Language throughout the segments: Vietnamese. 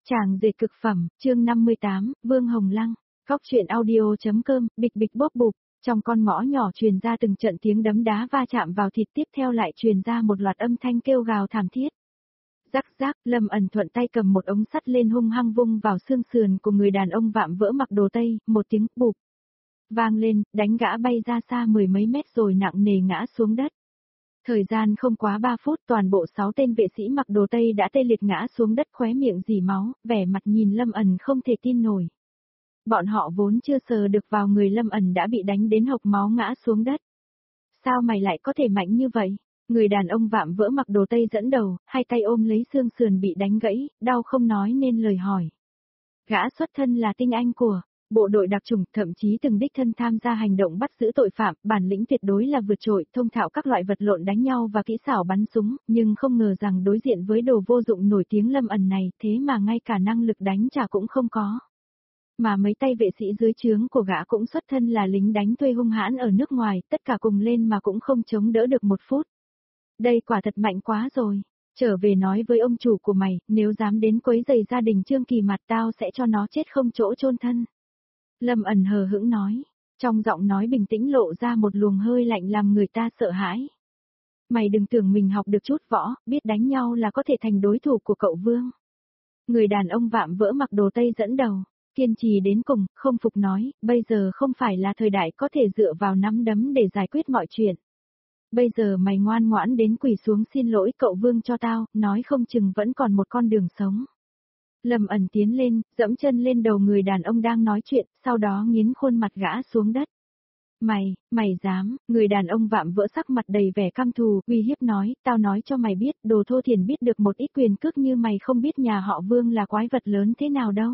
Chàng dệt cực phẩm, chương 58, Vương Hồng Lăng, Cóc truyện audio.com, bịch bịch bốp bụp, trong con ngõ nhỏ truyền ra từng trận tiếng đấm đá va chạm vào thịt, tiếp theo lại truyền ra một loạt âm thanh kêu gào thảm thiết. Rắc rắc, Lâm Ẩn thuận tay cầm một ống sắt lên hung hăng vung vào xương sườn của người đàn ông vạm vỡ mặc đồ tây, một tiếng bụp vang lên, đánh gã bay ra xa mười mấy mét rồi nặng nề ngã xuống đất. Thời gian không quá 3 phút, toàn bộ 6 tên vệ sĩ mặc đồ tây đã tê liệt ngã xuống đất, khóe miệng rỉ máu, vẻ mặt nhìn Lâm Ẩn không thể tin nổi. Bọn họ vốn chưa sờ được vào người Lâm Ẩn đã bị đánh đến hộc máu ngã xuống đất. Sao mày lại có thể mạnh như vậy? Người đàn ông vạm vỡ mặc đồ tây dẫn đầu, hai tay ôm lấy xương sườn bị đánh gãy, đau không nói nên lời hỏi. Gã xuất thân là tinh anh của bộ đội đặc chủng, thậm chí từng đích thân tham gia hành động bắt giữ tội phạm, bản lĩnh tuyệt đối là vượt trội, thông thạo các loại vật lộn đánh nhau và kỹ xảo bắn súng, nhưng không ngờ rằng đối diện với đồ vô dụng nổi tiếng Lâm Ẩn này, thế mà ngay cả năng lực đánh trả cũng không có. Mà mấy tay vệ sĩ dưới trướng của gã cũng xuất thân là lính đánh thuê hung hãn ở nước ngoài, tất cả cùng lên mà cũng không chống đỡ được 1 phút. Đây quả thật mạnh quá rồi. Trở về nói với ông chủ của mày, nếu dám đến quấy rầy gia đình Trương Kỳ Mạt tao sẽ cho nó chết không chỗ chôn thân. Lâm Ẩn hờ hững nói, trong giọng nói bình tĩnh lộ ra một luồng hơi lạnh làm người ta sợ hãi. Mày đừng tưởng mình học được chút võ, biết đánh nhau là có thể thành đối thủ của cậu Vương. Người đàn ông vạm vỡ mặc đồ tây dẫn đầu, kiên trì đến cùng, không phục nói, bây giờ không phải là thời đại có thể dựa vào nắm đấm để giải quyết mọi chuyện. Bây giờ mày ngoan ngoãn đến quỳ xuống xin lỗi cậu Vương cho tao, nói không chừng vẫn còn một con đường sống. Lâm Ẩn tiến lên, dẫm chân lên đầu người đàn ông đang nói chuyện, sau đó nghiến khuôn mặt gã xuống đất. Mày dám, người đàn ông vạm vỡ sắc mặt đầy vẻ căm thù, uy hiếp nói, tao nói cho mày biết, đồ thô thiển biết được một ít quyền cước như mày không biết nhà họ Vương là quái vật lớn thế nào đâu.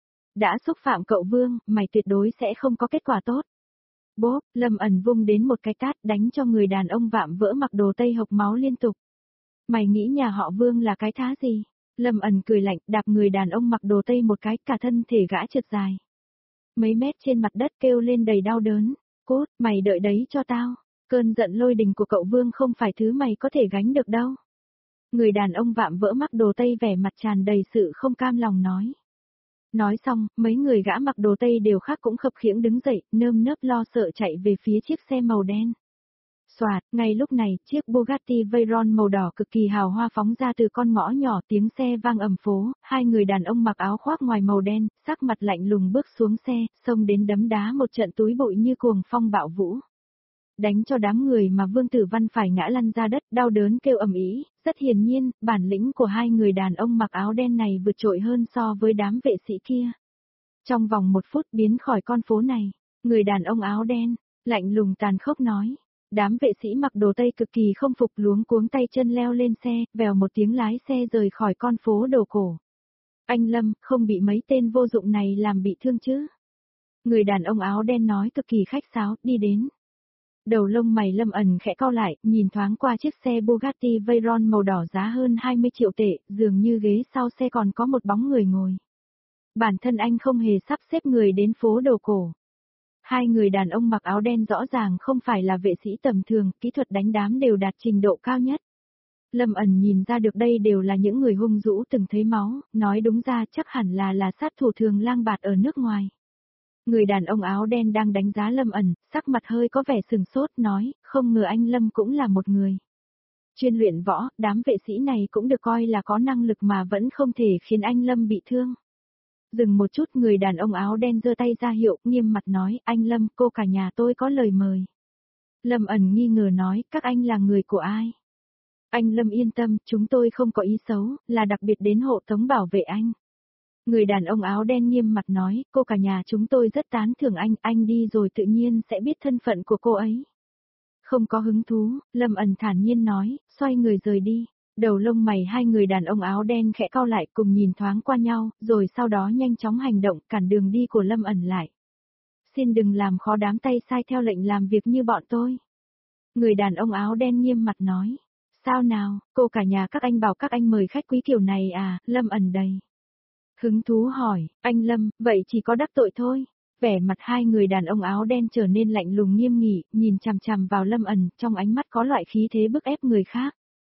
Đã xúc phạm cậu Vương, mày tuyệt đối sẽ không có kết quả tốt. Bốp, Lâm Ẩn vung đến một cái tát đánh cho người đàn ông vạm vỡ mặc đồ tây hộc máu liên tục. Mày nghĩ nhà họ Vương là cái thá gì? Lâm Ẩn cười lạnh, đạp người đàn ông mặc đồ tây một cái, cả thân thể gã trượt dài mấy mét trên mặt đất, kêu lên đầy đau đớn. Cốt, mày đợi đấy cho tao. Cơn giận lôi đình của cậu Vương không phải thứ mày có thể gánh được đâu. Người đàn ông vạm vỡ mặc đồ tây vẻ mặt tràn đầy sự không cam lòng nói. Nói xong, mấy người gã mặc đồ tây đều khác cũng khập khiễng đứng dậy, nơm nớp lo sợ chạy về phía chiếc xe màu đen. Soạt, ngay lúc này, chiếc Bugatti Veyron màu đỏ cực kỳ hào hoa phóng ra từ con ngõ nhỏ, tiếng xe vang ầm phố, hai người đàn ông mặc áo khoác ngoài màu đen, sắc mặt lạnh lùng bước xuống xe, xông đến đấm đá một trận túi bụi như cuồng phong bạo vũ. Đánh cho đám người mà Vương Tử Văn phải ngã lăn ra đất, đau đớn kêu ầm ĩ, rất hiển nhiên, bản lĩnh của hai người đàn ông mặc áo đen này vượt trội hơn so với đám vệ sĩ kia. Trong vòng 1 phút biến khỏi con phố này, người đàn ông áo đen, lạnh lùng tàn khốc nói. Đám vệ sĩ mặc đồ tây cực kỳ không phục luống cuống tay chân leo lên xe, vèo một tiếng lái xe rời khỏi con phố đồ cổ. Anh Lâm, không bị mấy tên vô dụng này làm bị thương chứ? Người đàn ông áo đen nói cực kỳ khách sáo, đi đến. Đầu lông mày Lâm Ẩn khẽ cau lại, nhìn thoáng qua chiếc xe Bugatti Veyron màu đỏ giá hơn 20 triệu tệ, dường như ghế sau xe còn có một bóng người ngồi. Bản thân anh không hề sắp xếp người đến phố đồ cổ. Hai người đàn ông mặc áo đen rõ ràng không phải là vệ sĩ tầm thường, kỹ thuật đánh đám đều đạt trình độ cao nhất. Lâm Ẩn nhìn ra được đây đều là những người hung dữ từng thấy máu, nói đúng ra chắc hẳn là sát thủ thường lang bạt ở nước ngoài. Người đàn ông áo đen đang đánh giá Lâm Ẩn, sắc mặt hơi có vẻ sừng sốt nói, không ngờ anh Lâm cũng là một người chuyên luyện võ, đám vệ sĩ này cũng được coi là có năng lực mà vẫn không thể khiến anh Lâm bị thương. Dừng một chút, người đàn ông áo đen giơ tay ra hiệu, nghiêm mặt nói, anh Lâm, cô cả nhà tôi có lời mời. Lâm Ẩn nghi ngờ nói, các anh là người của ai? Anh Lâm yên tâm, chúng tôi không có ý xấu, là đặc biệt đến hộ tống bảo vệ anh. Người đàn ông áo đen nghiêm mặt nói, cô cả nhà chúng tôi rất tán thưởng anh đi rồi tự nhiên sẽ biết thân phận của cô ấy. Không có hứng thú, Lâm Ẩn thản nhiên nói, xoay người rời đi. Đầu lông mày hai người đàn ông áo đen khẽ cau lại cùng nhìn thoáng qua nhau, rồi sau đó nhanh chóng hành động cản đường đi của Lâm Ẩn lại. Xin đừng làm khó đám tay sai theo lệnh làm việc như bọn tôi. Người đàn ông áo đen nghiêm mặt nói. Sao nào, cô cả nhà các anh bảo các anh mời khách quý kiểu này à, Lâm Ẩn đầy hứng thú hỏi, anh Lâm, vậy chỉ có đắc tội thôi. Vẻ mặt hai người đàn ông áo đen trở nên lạnh lùng nghiêm nghị, nhìn chằm chằm vào Lâm Ẩn, trong ánh mắt có loại khí thế bức ép người khác.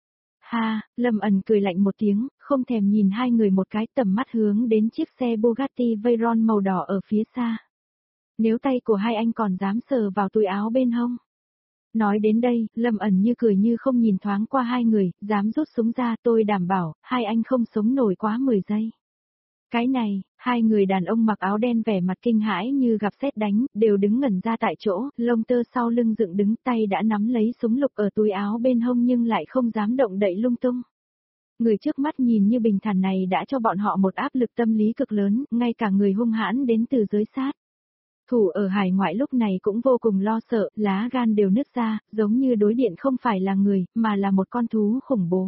Ha, Lâm ẩn cười lạnh một tiếng, không thèm nhìn hai người một cái, tầm mắt hướng đến chiếc xe Bugatti Veyron màu đỏ ở phía xa. Nếu tay của hai anh còn dám sờ vào túi áo bên hông. Nói đến đây, Lâm ẩn như cười như không nhìn thoáng qua hai người, dám rút súng ra, tôi đảm bảo, hai anh không sống nổi quá 10 giây. Cái này, hai người đàn ông mặc áo đen vẻ mặt kinh hãi như gặp sét đánh, đều đứng ngẩn ra tại chỗ, lông tơ sau lưng dựng đứng, tay đã nắm lấy súng lục ở túi áo bên hông nhưng lại không dám động đậy lung tung. Người trước mắt nhìn như bình thản này đã cho bọn họ một áp lực tâm lý cực lớn, ngay cả người hung hãn đến từ giới sát. Thủ ở hải ngoại lúc này cũng vô cùng lo sợ, lá gan đều nứt ra, giống như đối điện không phải là người, mà là một con thú khủng bố.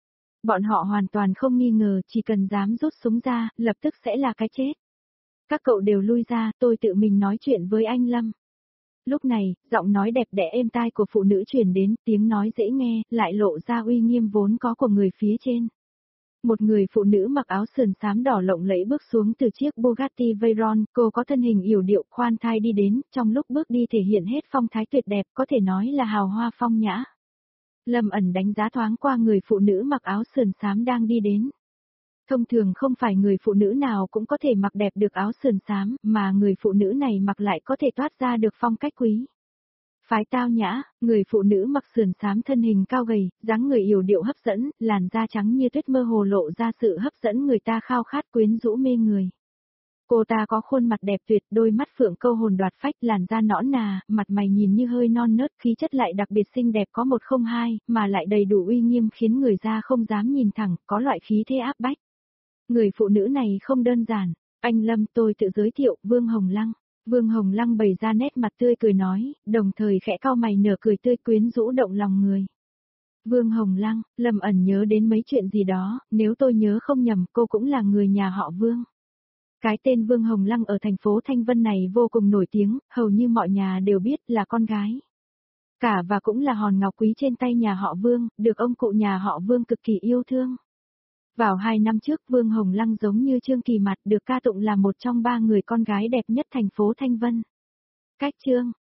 Bọn họ hoàn toàn không nghi ngờ, chỉ cần dám rút súng ra, lập tức sẽ là cái chết. Các cậu đều lui ra, tôi tự mình nói chuyện với anh Lâm. Lúc này, giọng nói đẹp đẽ êm tai của phụ nữ truyền đến, tiếng nói dễ nghe, lại lộ ra uy nghiêm vốn có của người phía trên. Một người phụ nữ mặc áo sườn xám đỏ lộng lẫy bước xuống từ chiếc Bugatti Veyron, cô có thân hình yểu điệu khoan thai đi đến, trong lúc bước đi thể hiện hết phong thái tuyệt đẹp, có thể nói là hào hoa phong nhã. Lâm ẩn đánh giá thoáng qua người phụ nữ mặc áo sườn xám đang đi đến. Thông thường không phải người phụ nữ nào cũng có thể mặc đẹp được áo sườn xám, mà người phụ nữ này mặc lại có thể toát ra được phong cách quý. Phái tao nhã, người phụ nữ mặc sườn xám thân hình cao gầy, dáng người yểu điệu hấp dẫn, làn da trắng như tuyết mơ hồ lộ ra sự hấp dẫn người ta khao khát quyến rũ mê người. Cô ta có khuôn mặt đẹp tuyệt, đôi mắt phượng câu hồn đoạt phách, làn da nõn nà, mặt mày nhìn như hơi non nớt, khí chất lại đặc biệt xinh đẹp có 102, mà lại đầy đủ uy nghiêm khiến người ra không dám nhìn thẳng, có loại khí thế áp bách. Người phụ nữ này không đơn giản, anh Lâm tôi tự giới thiệu, Vương Hồng Lăng. Vương Hồng Lăng bày ra nét mặt tươi cười nói, đồng thời khẽ cau mày nở cười tươi quyến rũ động lòng người. Vương Hồng Lăng, Lâm ẩn nhớ đến mấy chuyện gì đó, nếu tôi nhớ không nhầm cô cũng là người nhà họ Vương. Cái tên Vương Hồng Lăng ở thành phố Thanh Vân này vô cùng nổi tiếng, hầu như mọi nhà đều biết là con gái. Cả và cũng là hòn ngọc quý trên tay nhà họ Vương, được ông cụ nhà họ Vương cực kỳ yêu thương. Vào 2 năm trước Vương Hồng Lăng giống như Trương Kỳ Mặt được ca tụng là một trong 3 người con gái đẹp nhất thành phố Thanh Vân. Cách Trương,